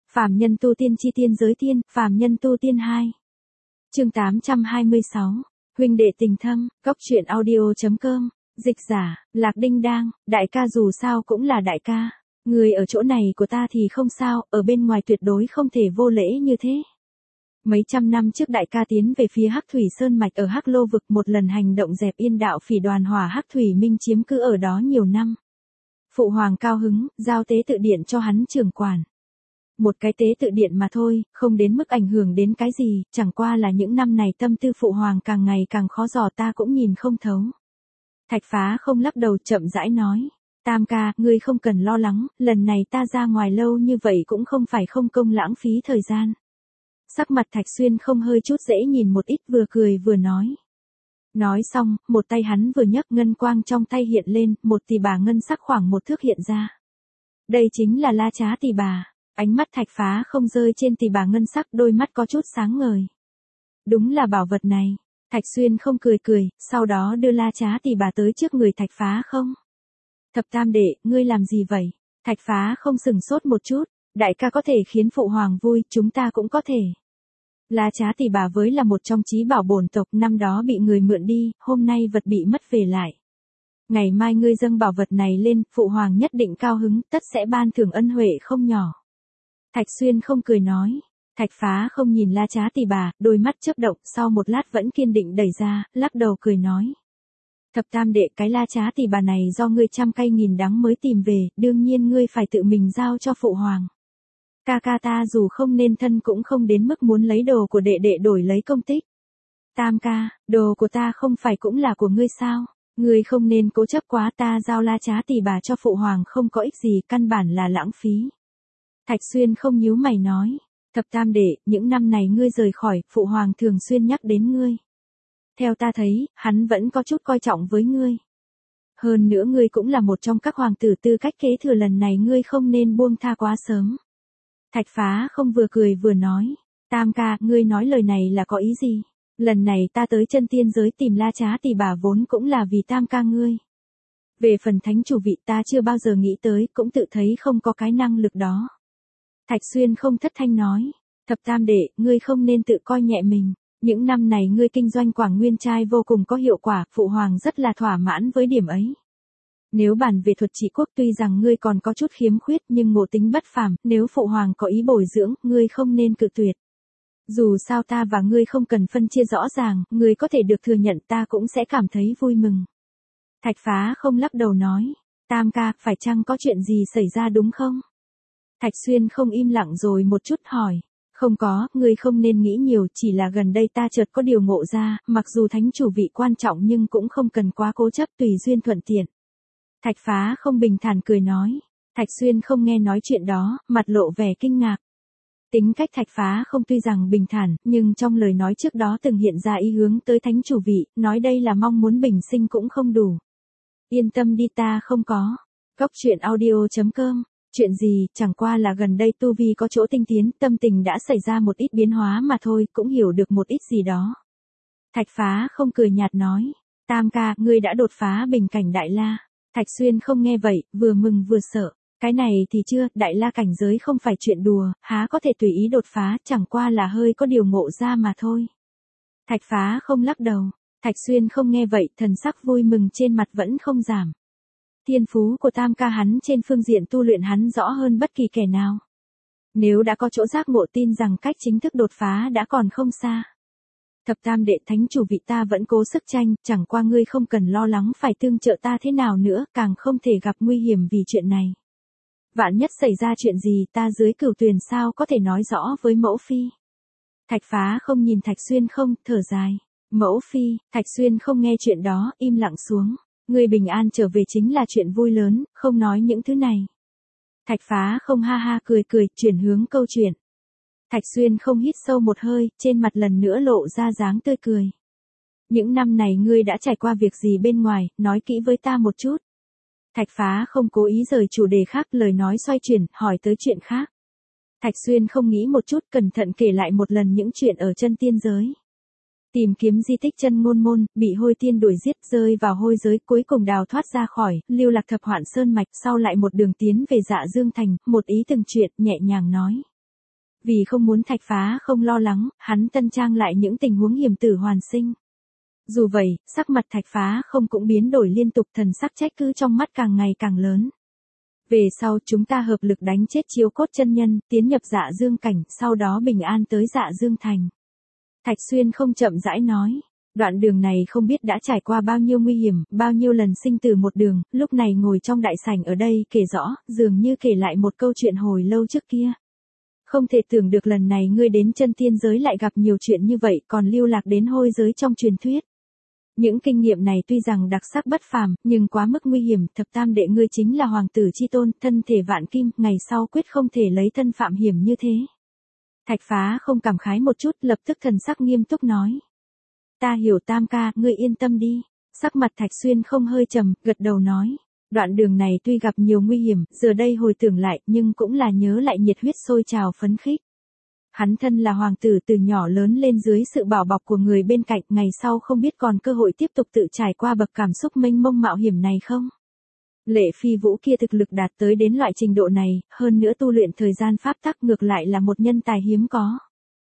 Phàm nhân tu tiên chi tiên giới tiên, phàm nhân tu tiên 2. Chương 826. Huynh đệ tình thâm, góc truyện audio.com, dịch giả, Lạc Đinh Đang, đại ca dù sao cũng là đại ca. Người ở chỗ này của ta thì không sao, ở bên ngoài tuyệt đối không thể vô lễ như thế. Mấy trăm năm trước đại ca tiến về phía Hắc Thủy Sơn Mạch ở Hắc Lô Vực, một lần hành động dẹp yên đạo phỉ đoàn hỏa Hắc Thủy Minh chiếm cứ ở đó nhiều năm. Phụ hoàng cao hứng, giao tế tự điện cho hắn trưởng quản. Một cái tế tự điện mà thôi, không đến mức ảnh hưởng đến cái gì, chẳng qua là những năm này tâm tư phụ hoàng càng ngày càng khó dò, ta cũng nhìn không thấu. Thạch Phá không lắc đầu, chậm rãi nói. Tam ca, ngươi không cần lo lắng, lần này ta ra ngoài lâu như vậy cũng không phải không công lãng phí thời gian. Sắc mặt Thạch Xuyên không hơi chút dễ nhìn một ít, vừa cười vừa nói. Nói xong, một tay hắn vừa nhấc, ngân quang trong tay hiện lên, một tỳ bà ngân sắc khoảng một thước hiện ra. Đây chính là La Trá tỳ bà. Ánh mắt Thạch Phá không rơi trên tỳ bà ngân sắc, đôi mắt có chút sáng ngời. Đúng là bảo vật này. Thạch Xuyên không cười, sau đó đưa La Trá tỳ bà tới trước người Thạch Phá không. Thập tam đệ, ngươi làm gì vậy? Thạch Phá không sừng sốt một chút, đại ca có thể khiến phụ hoàng vui, chúng ta cũng có thể. La Trá tỳ bà với là một trong chí bảo bổn tộc, năm đó bị người mượn đi, hôm nay vật bị mất về lại. Ngày mai ngươi dâng bảo vật này lên, phụ hoàng nhất định cao hứng, tất sẽ ban thưởng ân huệ không nhỏ. Thạch Xuyên không cười nói. Thạch Phá không nhìn La Trá tỳ bà, đôi mắt chớp động, sau một lát vẫn kiên định đẩy ra, lắc đầu cười nói. Thập tam đệ, cái La Trá tỳ bà này do ngươi trăm cay nghìn đắng mới tìm về, đương nhiên ngươi phải tự mình giao cho phụ hoàng. Ca ca ta dù không nên thân cũng không đến mức muốn lấy đồ của đệ đệ đổi lấy công tích. Tam ca, đồ của ta không phải cũng là của ngươi sao? Ngươi không nên cố chấp quá, ta giao La Trá tỳ bà cho phụ hoàng không có ích gì, căn bản là lãng phí. Thạch Xuyên không nhíu mày nói. Thập tam đệ, những năm này ngươi rời khỏi, phụ hoàng thường xuyên nhắc đến ngươi. Theo ta thấy, hắn vẫn có chút coi trọng với ngươi. Hơn nữa ngươi cũng là một trong các hoàng tử, tư cách kế thừa lần này ngươi không nên buông tha quá sớm. Thạch Phá không vừa cười vừa nói. Tam ca, ngươi nói lời này là có ý gì? Lần này ta tới chân tiên giới tìm La Trá tỳ bà vốn cũng là vì tam ca ngươi. Về phần thánh chủ vị ta chưa bao giờ nghĩ tới, cũng tự thấy không có cái năng lực đó. Thạch Xuyên không thất thanh nói. Thập tam đệ, ngươi không nên tự coi nhẹ mình. Những năm này ngươi kinh doanh Quảng Nguyên Trai vô cùng có hiệu quả, phụ hoàng rất là thỏa mãn với điểm ấy. Nếu bàn về thuật trị quốc tuy rằng ngươi còn có chút khiếm khuyết nhưng ngộ tính bất phàm, nếu phụ hoàng có ý bồi dưỡng, ngươi không nên cự tuyệt. Dù sao ta và ngươi không cần phân chia rõ ràng, ngươi có thể được thừa nhận ta cũng sẽ cảm thấy vui mừng. Thạch Phá không lắc đầu nói. Tam ca, phải chăng có chuyện gì xảy ra đúng không? Thạch Xuyên không im lặng rồi một chút hỏi. Không có, ngươi không nên nghĩ nhiều, chỉ là gần đây ta chợt có điều ngộ ra, mặc dù thánh chủ vị quan trọng nhưng cũng không cần quá cố chấp, tùy duyên thuận tiện. Thạch Phá không bình thản cười nói. Thạch Xuyên không nghe nói chuyện đó, mặt lộ vẻ kinh ngạc. Tính cách Thạch Phá không tuy rằng bình thản, nhưng trong lời nói trước đó từng hiện ra ý hướng tới thánh chủ vị, nói đây là mong muốn bình sinh cũng không đủ. Yên tâm đi, ta không có. Góc truyện audio.com. Chuyện gì, chẳng qua là gần đây tu vi có chỗ tinh tiến, tâm tình đã xảy ra một ít biến hóa mà thôi, cũng hiểu được một ít gì đó. Thạch Phá không cười nhạt nói. Tam ca, ngươi đã đột phá bình cảnh Đại La. Thạch Xuyên không nghe vậy, vừa mừng vừa sợ. Cái này thì chưa, Đại La cảnh giới không phải chuyện đùa, há có thể tùy ý đột phá, chẳng qua là hơi có điều ngộ ra mà thôi. Thạch Phá không lắc đầu. Thạch Xuyên không nghe vậy, thần sắc vui mừng trên mặt vẫn không giảm. Thiên phú của tam ca hắn trên phương diện tu luyện hắn rõ hơn bất kỳ kẻ nào. Nếu đã có chỗ giác ngộ, tin rằng cách chính thức đột phá đã còn không xa. Thập tam đệ, thánh chủ vị ta vẫn cố sức tranh, chẳng qua ngươi không cần lo lắng phải tương trợ ta thế nào nữa, càng không thể gặp nguy hiểm vì chuyện này. Vạn nhất xảy ra chuyện gì, ta dưới Cửu Tuyền sao có thể nói rõ với mẫu phi. Thạch Phá không nhìn Thạch Xuyên không, thở dài. Mẫu phi, Thạch Xuyên không nghe chuyện đó, im lặng xuống. Ngươi bình an trở về chính là chuyện vui lớn, không nói những thứ này. Thạch Phá không ha ha cười, chuyển hướng câu chuyện. Thạch Xuyên không hít sâu một hơi, trên mặt lần nữa lộ ra dáng tươi cười. Những năm này ngươi đã trải qua việc gì bên ngoài, nói kỹ với ta một chút. Thạch Phá không cố ý rời chủ đề khác, lời nói xoay chuyển, hỏi tới chuyện khác. Thạch Xuyên không nghĩ một chút, cẩn thận kể lại một lần những chuyện ở chân tiên giới. Tìm kiếm di tích chân ngôn môn, bị hôi tiên đuổi giết, rơi vào hôi giới, cuối cùng đào thoát ra khỏi, lưu lạc thập hoạn sơn mạch, sau lại một đường tiến về Dạ Dương Thành, một ý từng chuyện, nhẹ nhàng nói. Vì không muốn Thạch Phá không lo lắng, hắn tân trang lại những tình huống hiểm tử hoàn sinh. Dù vậy, sắc mặt Thạch Phá không cũng biến đổi liên tục, thần sắc trách cứ trong mắt càng ngày càng lớn. Về sau chúng ta hợp lực đánh chết Chiếu Cốt chân nhân, tiến nhập Dạ Dương cảnh, sau đó bình an tới Dạ Dương thành. Thạch Xuyên không chậm rãi nói. Đoạn đường này không biết đã trải qua bao nhiêu nguy hiểm, bao nhiêu lần sinh tử một đường, lúc này ngồi trong đại sảnh ở đây kể rõ, dường như kể lại một câu chuyện hồi lâu trước kia. Không thể tưởng được lần này ngươi đến chân tiên giới lại gặp nhiều chuyện như vậy, còn lưu lạc đến hôi giới trong truyền thuyết. Những kinh nghiệm này tuy rằng đặc sắc bất phàm, nhưng quá mức nguy hiểm, thập tam đệ ngươi chính là hoàng tử chi tôn, thân thể vạn kim, ngày sau quyết không thể lấy thân phạm hiểm như thế. Thạch Phá không cảm khái một chút, lập tức thần sắc nghiêm túc nói. Ta hiểu Tam ca, ngươi yên tâm đi. Sắc mặt Thạch Xuyên không hơi trầm, gật đầu nói. Đoạn đường này tuy gặp nhiều nguy hiểm, giờ đây hồi tưởng lại, nhưng cũng là nhớ lại nhiệt huyết sôi trào phấn khích. Hắn thân là hoàng tử từ nhỏ lớn lên dưới sự bảo bọc của người bên cạnh, ngày sau không biết còn cơ hội tiếp tục tự trải qua bậc cảm xúc mênh mông mạo hiểm này không? Lệ Phi Vũ kia thực lực đạt tới đến loại trình độ này, hơn nữa tu luyện thời gian pháp tắc ngược lại là một nhân tài hiếm có.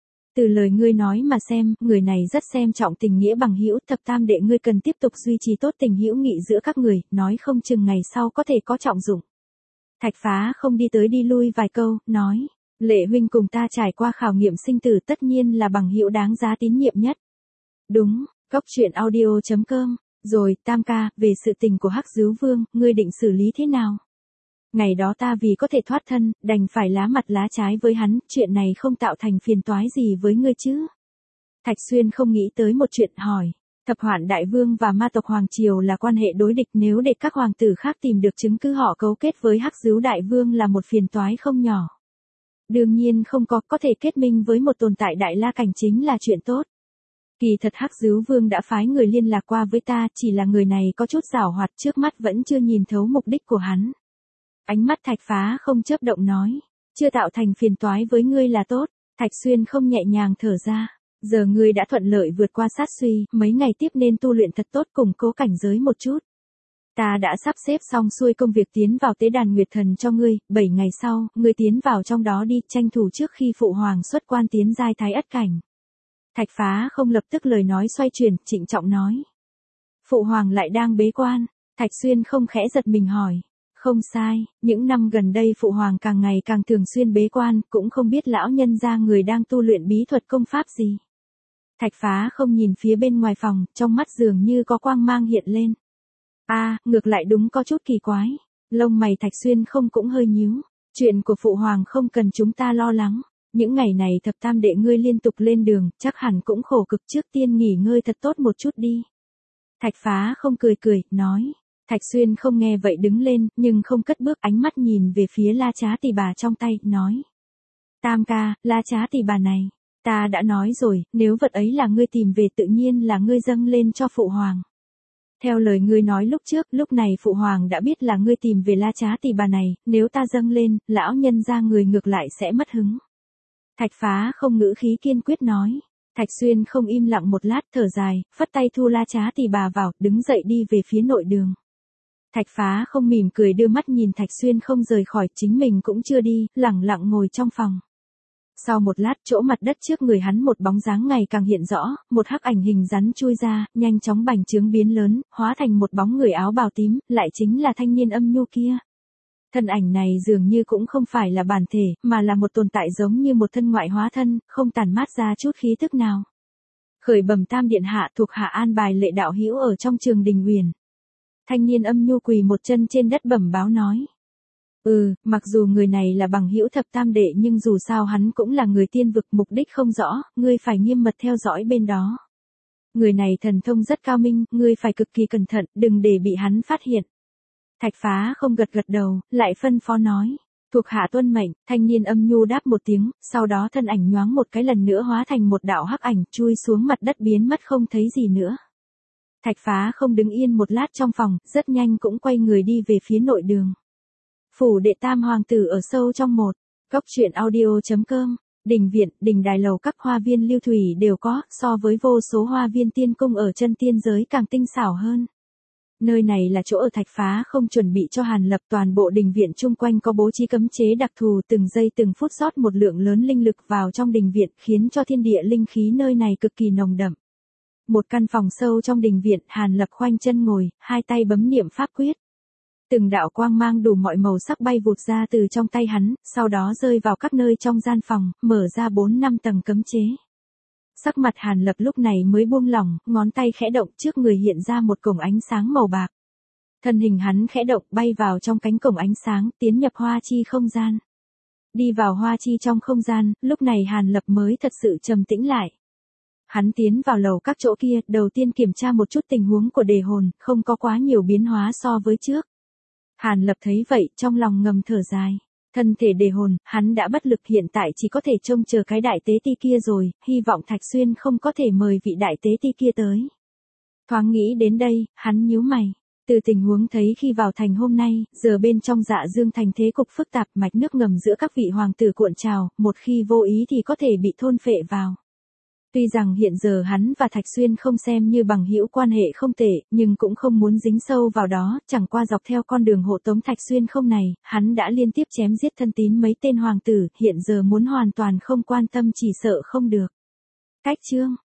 Từ lời ngươi nói mà xem, người này rất xem trọng tình nghĩa bằng hữu, thập tam đệ ngươi cần tiếp tục duy trì tốt tình hữu nghị giữa các người, nói không chừng ngày sau có thể có trọng dụng. Thạch Phá không đi tới đi lui vài câu, nói, Lệ huynh cùng ta trải qua khảo nghiệm sinh tử tất nhiên là bằng hữu đáng giá tín nhiệm nhất. Đúng, Góc Truyện Audio.com, rồi Tam ca, về sự tình của Hắc Dứu Vương, ngươi định xử lý thế nào? Ngày đó ta vì có thể thoát thân, đành phải lá mặt lá trái với hắn, chuyện này không tạo thành phiền toái gì với ngươi chứ? Thạch Xuyên không nghĩ tới một chuyện hỏi, Thập Hoạn Đại Vương và ma tộc Hoàng Triều là quan hệ đối địch, nếu để các hoàng tử khác tìm được chứng cứ họ cấu kết với Hắc Dứu Đại Vương là một phiền toái không nhỏ. Đương nhiên không có thể kết minh với một tồn tại Đại La Cảnh chính là chuyện tốt. Kỳ thật Hắc Dứu Vương đã phái người liên lạc qua với ta, chỉ là người này có chút giảo hoạt, trước mắt vẫn chưa nhìn thấu mục đích của hắn. Ánh mắt Thạch Phá không chớp động nói, chưa tạo thành phiền toái với ngươi là tốt. Thạch Xuyên không nhẹ nhàng thở ra, giờ ngươi đã thuận lợi vượt qua sát suy, mấy ngày tiếp nên tu luyện thật tốt, củng cố cảnh giới một chút. Ta đã sắp xếp xong xuôi công việc tiến vào tế đàn Nguyệt Thần cho ngươi, 7 ngày sau, ngươi tiến vào trong đó đi, tranh thủ trước khi phụ hoàng xuất quan tiến giai Thái Ất cảnh. Thạch Phá không lập tức lời nói xoay chuyển, trịnh trọng nói. Phụ hoàng lại đang bế quan. Thạch Xuyên không khẽ giật mình hỏi. Không sai, những năm gần đây phụ hoàng càng ngày càng thường xuyên bế quan, cũng không biết lão nhân gia người đang tu luyện bí thuật công pháp gì. Thạch Phá không nhìn phía bên ngoài phòng, trong mắt dường như có quang mang hiện lên. Ngược lại đúng có chút kỳ quái. Lông mày Thạch Xuyên không cũng hơi nhíu. Chuyện của phụ hoàng không cần chúng ta lo lắng. Những ngày này thập tam đệ ngươi liên tục lên đường, chắc hẳn cũng khổ cực, trước tiên nghỉ ngơi thật tốt một chút đi. Thạch Phá không cười, nói. Thạch Xuyên không nghe vậy đứng lên, nhưng không cất bước, ánh mắt nhìn về phía La Trá Tỷ Bà trong tay, nói. Tam ca, La Trá Tỷ Bà này, ta đã nói rồi, nếu vật ấy là ngươi tìm về tự nhiên là ngươi dâng lên cho phụ hoàng. Theo lời ngươi nói lúc trước, lúc này phụ hoàng đã biết là ngươi tìm về La Trá Tỷ Bà này, nếu ta dâng lên, lão nhân gia người ngược lại sẽ mất hứng. Thạch Phá không ngữ khí kiên quyết nói. Thạch Xuyên không im lặng một lát, thở dài, phất tay thu La Trá Tỷ Bà vào, đứng dậy đi về phía nội đường. Thạch Phá không mỉm cười đưa mắt nhìn Thạch Xuyên không rời khỏi, chính mình cũng chưa đi, lẳng lặng ngồi trong phòng. Sau một lát, chỗ mặt đất trước người hắn một bóng dáng ngày càng hiện rõ, một hắc ảnh hình rắn chui ra, nhanh chóng bành trướng biến lớn, hóa thành một bóng người áo bào tím, lại chính là thanh niên âm nhu kia. Thân ảnh này dường như cũng không phải là bản thể, mà là một tồn tại giống như một thân ngoại hóa thân, không tản mát ra chút khí tức nào. Khởi bẩm Tam điện hạ, thuộc hạ an bài Lệ đạo hữu ở trong Trường Đình Uyển. Thanh niên âm nhu quỳ một chân trên đất bẩm báo nói. Mặc dù người này là bằng hữu thập tam đệ nhưng dù sao hắn cũng là người tiên vực, mục đích không rõ, ngươi phải nghiêm mật theo dõi bên đó. Người này thần thông rất cao minh, ngươi phải cực kỳ cẩn thận, đừng để bị hắn phát hiện. Thạch Phá không gật đầu, lại phân phó nói. Thuộc hạ tuân mệnh. Thanh niên âm nhu đáp một tiếng, sau đó thân ảnh nhoáng một cái lần nữa hóa thành một đạo hắc ảnh, chui xuống mặt đất biến mất không thấy gì nữa. Thạch Phá không đứng yên một lát trong phòng, rất nhanh cũng quay người đi về phía nội đường. Phủ đệ Tam hoàng tử ở sâu trong một. Góc Truyện Audio.com. Đình viện, đình đài lầu các hoa viên lưu thủy đều có, so với vô số hoa viên tiên cung ở chân tiên giới càng tinh xảo hơn. Nơi này là chỗ ở Thạch Phá không chuẩn bị cho Hàn Lập, toàn bộ đình viện chung quanh có bố trí cấm chế đặc thù, từng giây từng phút rót một lượng lớn linh lực vào trong đình viện, khiến cho thiên địa linh khí nơi này cực kỳ nồng đậm. Một căn phòng sâu trong đình viện, Hàn Lập khoanh chân ngồi, hai tay bấm niệm pháp quyết. Từng đạo quang mang đủ mọi màu sắc bay vụt ra từ trong tay hắn, sau đó rơi vào các nơi trong gian phòng, mở ra 4-5 tầng cấm chế. Sắc mặt Hàn Lập lúc này mới buông lỏng, ngón tay khẽ động, trước người hiện ra một cổng ánh sáng màu bạc. Thân hình hắn khẽ động, bay vào trong cánh cổng ánh sáng, tiến nhập hoa chi không gian. Đi vào hoa chi trong không gian, lúc này Hàn Lập mới thật sự trầm tĩnh lại. Hắn tiến vào lầu các chỗ kia, đầu tiên kiểm tra một chút tình huống của đề hồn, không có quá nhiều biến hóa so với trước. Hàn Lập thấy vậy, trong lòng ngầm thở dài. Thân thể đề hồn, hắn đã bất lực, hiện tại chỉ có thể trông chờ cái đại tế ti kia rồi, hy vọng Thạch Xuyên không có thể mời vị đại tế ti kia tới. Thoáng nghĩ đến đây, hắn nhíu mày. Từ tình huống thấy khi vào thành hôm nay, giờ bên trong Dạ Dương thành thế cục phức tạp, mạch nước ngầm giữa các vị hoàng tử cuộn trào, một khi vô ý thì có thể bị thôn phệ vào. Tuy rằng hiện giờ hắn và Thạch Xuyên không xem như bằng hữu, quan hệ không tệ, nhưng cũng không muốn dính sâu vào đó, chẳng qua dọc theo con đường hộ tống Thạch Xuyên không này, hắn đã liên tiếp chém giết thân tín mấy tên hoàng tử, hiện giờ muốn hoàn toàn không quan tâm chỉ sợ không được. Cách chương